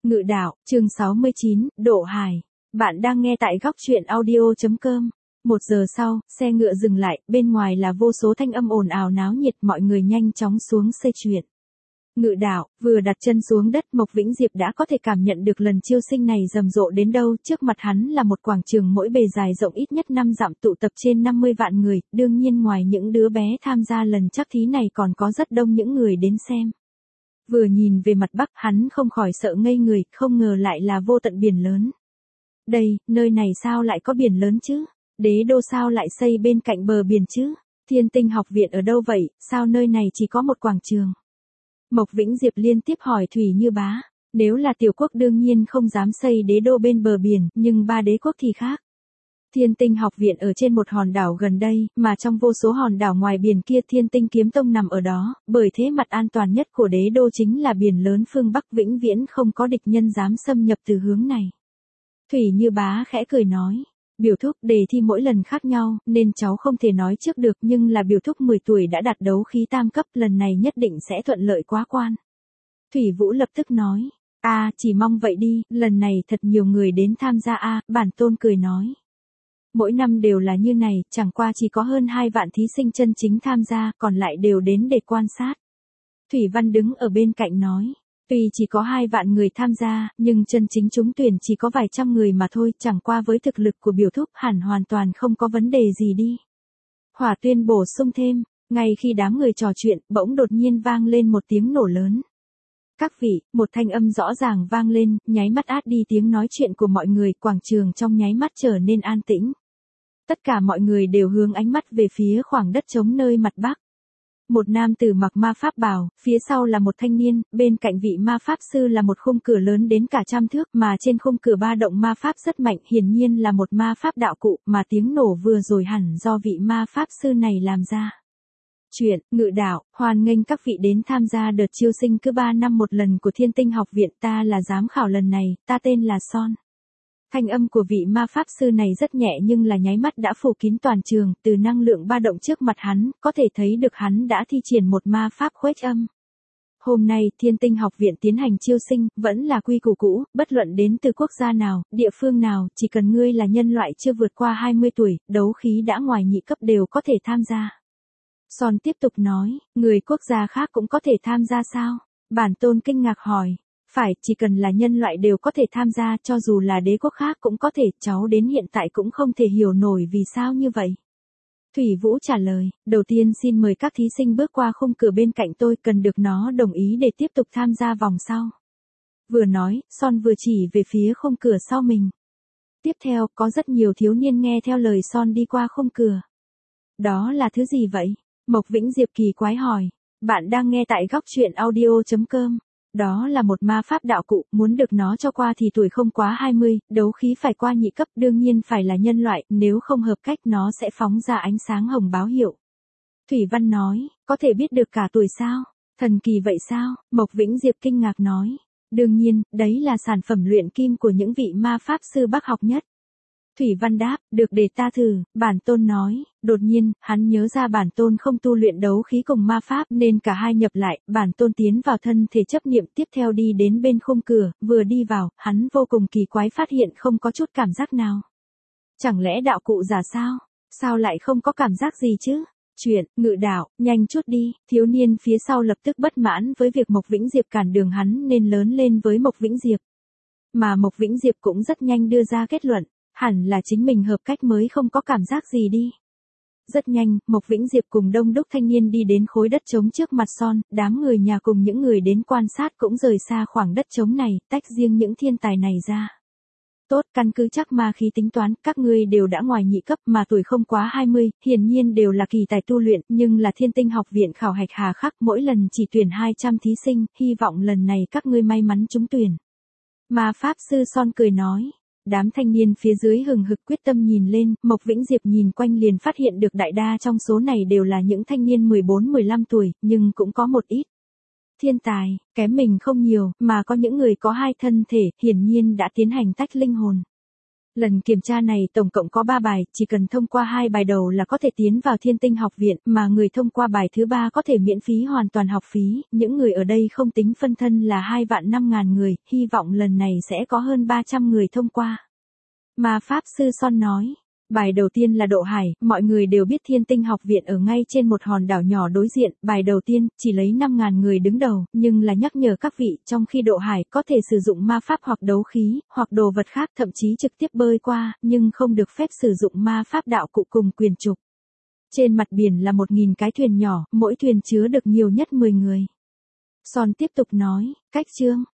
Ngự đạo, chương 69, Độ Hải. Bạn đang nghe tại góc truyện audio.com. 1 giờ sau, xe ngựa dừng lại, bên ngoài là vô số thanh âm ồn ào náo nhiệt, mọi người nhanh chóng xuống xe chuyện. Ngự đạo, vừa đặt chân xuống đất, Mộc Vĩnh Diệp đã có thể cảm nhận được lần chiêu sinh này rầm rộ đến đâu. Trước mặt hắn là một quảng trường mỗi bề dài rộng ít nhất 5 dặm, tụ tập trên 50 vạn người, đương nhiên ngoài những đứa bé tham gia lần chắc thí này còn có rất đông những người đến xem. Vừa nhìn về mặt bắc, hắn không khỏi sợ ngây người, không ngờ lại là vô tận biển lớn. Đây, nơi này sao lại có biển lớn chứ? Đế đô sao lại xây bên cạnh bờ biển chứ? Thiên Tinh học viện ở đâu vậy, sao nơi này chỉ có một quảng trường? Mộc Vĩnh Diệp liên tiếp hỏi Thủy Như Bá. Nếu là tiểu quốc đương nhiên không dám xây đế đô bên bờ biển, nhưng ba đế quốc thì khác. Thiên Tinh học viện ở trên một hòn đảo gần đây, mà trong vô số hòn đảo ngoài biển kia Thiên Tinh kiếm tông nằm ở đó, bởi thế mặt an toàn nhất của đế đô chính là biển lớn phương Bắc, vĩnh viễn không có địch nhân dám xâm nhập từ hướng này. Thủy Như Bá khẽ cười nói, biểu thúc đề thi mỗi lần khác nhau, nên cháu không thể nói trước được, nhưng là biểu thúc 10 tuổi đã đạt đấu khí tam cấp, lần này nhất định sẽ thuận lợi quá quan. Thủy Vũ lập tức nói, chỉ mong vậy đi, lần này thật nhiều người đến tham gia bản tôn cười nói. Mỗi năm đều là như này, chẳng qua chỉ có hơn 2 vạn thí sinh chân chính tham gia, còn lại đều đến để quan sát. Thủy Văn đứng ở bên cạnh nói, tuy chỉ có 2 vạn người tham gia, nhưng chân chính trúng tuyển chỉ có vài trăm người mà thôi, chẳng qua với thực lực của biểu thúc hẳn hoàn toàn không có vấn đề gì đi. Hỏa Tuyên bổ sung thêm, ngay khi đám người trò chuyện, bỗng đột nhiên vang lên một tiếng nổ lớn. Các vị, một thanh âm rõ ràng vang lên, nháy mắt át đi tiếng nói chuyện của mọi người, quảng trường trong nháy mắt trở nên an tĩnh. Tất cả mọi người đều hướng ánh mắt về phía khoảng đất trống nơi mặt bắc. Một nam tử mặc ma pháp bào, phía sau là một thanh niên, bên cạnh vị ma pháp sư là một khung cửa lớn đến cả 100 thước, mà trên khung cửa ba động ma pháp rất mạnh, hiển nhiên là một ma pháp đạo cụ, mà tiếng nổ vừa rồi hẳn do vị ma pháp sư này làm ra. Chuyện, Ngự đạo, hoan nghênh các vị đến tham gia đợt chiêu sinh cứ 3 năm một lần của Thiên Tinh học viện, ta là giám khảo lần này, ta tên là Son. Thanh âm của vị ma pháp sư này rất nhẹ nhưng là nháy mắt đã phủ kín toàn trường, từ năng lượng ba động trước mặt hắn, có thể thấy được hắn đã thi triển một ma pháp khuếch âm. Hôm nay, Thiên Tinh học viện tiến hành chiêu sinh, vẫn là quy củ cũ, bất luận đến từ quốc gia nào, địa phương nào, chỉ cần ngươi là nhân loại chưa vượt qua 20 tuổi, đấu khí đã ngoài nhị cấp đều có thể tham gia. Son tiếp tục nói, người quốc gia khác cũng có thể tham gia sao? Bản tôn kinh ngạc hỏi. Phải, chỉ cần là nhân loại đều có thể tham gia, cho dù là đế quốc khác cũng có thể, cháu đến hiện tại cũng không thể hiểu nổi vì sao như vậy. Thủy Vũ trả lời, đầu tiên xin mời các thí sinh bước qua khung cửa bên cạnh tôi, cần được nó đồng ý để tiếp tục tham gia vòng sau. Vừa nói, Son vừa chỉ về phía khung cửa sau mình. Tiếp theo, có rất nhiều thiếu niên nghe theo lời Son đi qua khung cửa. Đó là thứ gì vậy? Mộc Vĩnh Diệp kỳ quái hỏi. Bạn đang nghe tại góc truyện audio.com. Đó là một ma pháp đạo cụ, muốn được nó cho qua thì tuổi không quá 20, đấu khí phải qua nhị cấp, đương nhiên phải là nhân loại, nếu không hợp cách nó sẽ phóng ra ánh sáng hồng báo hiệu. Thủy Văn nói, có thể biết được cả tuổi sao? Thần kỳ vậy sao? Mộc Vĩnh Diệp kinh ngạc nói. Đương nhiên, đấy là sản phẩm luyện kim của những vị ma pháp sư Bắc học nhất. Thủy Văn đáp, được để ta thử, bản tôn nói, đột nhiên, hắn nhớ ra bản tôn không tu luyện đấu khí cùng ma pháp nên cả hai nhập lại, bản tôn tiến vào thân thể chấp niệm tiếp theo đi đến bên khung cửa, vừa đi vào, hắn vô cùng kỳ quái phát hiện không có chút cảm giác nào. Chẳng lẽ đạo cụ giả sao? Sao lại không có cảm giác gì chứ? Chuyện, Ngự đạo, nhanh chút đi, thiếu niên phía sau lập tức bất mãn với việc Mộc Vĩnh Diệp cản đường hắn nên lớn lên với Mộc Vĩnh Diệp. Mà Mộc Vĩnh Diệp cũng rất nhanh đưa ra kết luận. Hẳn là chính mình hợp cách mới không có cảm giác gì đi. Rất nhanh, Mộc Vĩnh Diệp cùng đông đúc thanh niên đi đến khối đất trống trước mặt Son, đám người nhà cùng những người đến quan sát cũng rời xa khoảng đất trống này, tách riêng những thiên tài này ra. Tốt, căn cứ chắc ma khí tính toán, các ngươi đều đã ngoài nhị cấp mà tuổi không quá 20, hiển nhiên đều là kỳ tài tu luyện, nhưng là Thiên Tinh học viện khảo hạch hà khắc, mỗi lần chỉ tuyển 200 thí sinh, hy vọng lần này các ngươi may mắn trúng tuyển. Ma pháp sư Son cười nói. Đám thanh niên phía dưới hừng hực quyết tâm nhìn lên, Mộc Vĩnh Diệp nhìn quanh liền phát hiện được đại đa trong số này đều là những thanh niên 14-15 tuổi, nhưng cũng có một ít thiên tài, kém mình không nhiều, mà có những người có 2 thân thể, hiển nhiên đã tiến hành tách linh hồn. Lần kiểm tra này tổng cộng có 3 bài, chỉ cần thông qua 2 bài đầu là có thể tiến vào Thiên Tinh học viện, mà người thông qua bài thứ 3 có thể miễn phí hoàn toàn học phí, những người ở đây không tính phân thân là 2.500.000 người, hy vọng lần này sẽ có hơn 300 người thông qua. Ma Pháp Sư Son nói. Bài đầu tiên là Độ Hải, mọi người đều biết Thiên Tinh học viện ở ngay trên một hòn đảo nhỏ đối diện, bài đầu tiên, chỉ lấy 5.000 người đứng đầu, nhưng là nhắc nhở các vị, trong khi Độ Hải có thể sử dụng ma pháp hoặc đấu khí, hoặc đồ vật khác, thậm chí trực tiếp bơi qua, nhưng không được phép sử dụng ma pháp đạo cụ cùng quyền trục. Trên mặt biển là 1.000 cái thuyền nhỏ, mỗi thuyền chứa được nhiều nhất 10 người. Son tiếp tục nói, cách chương.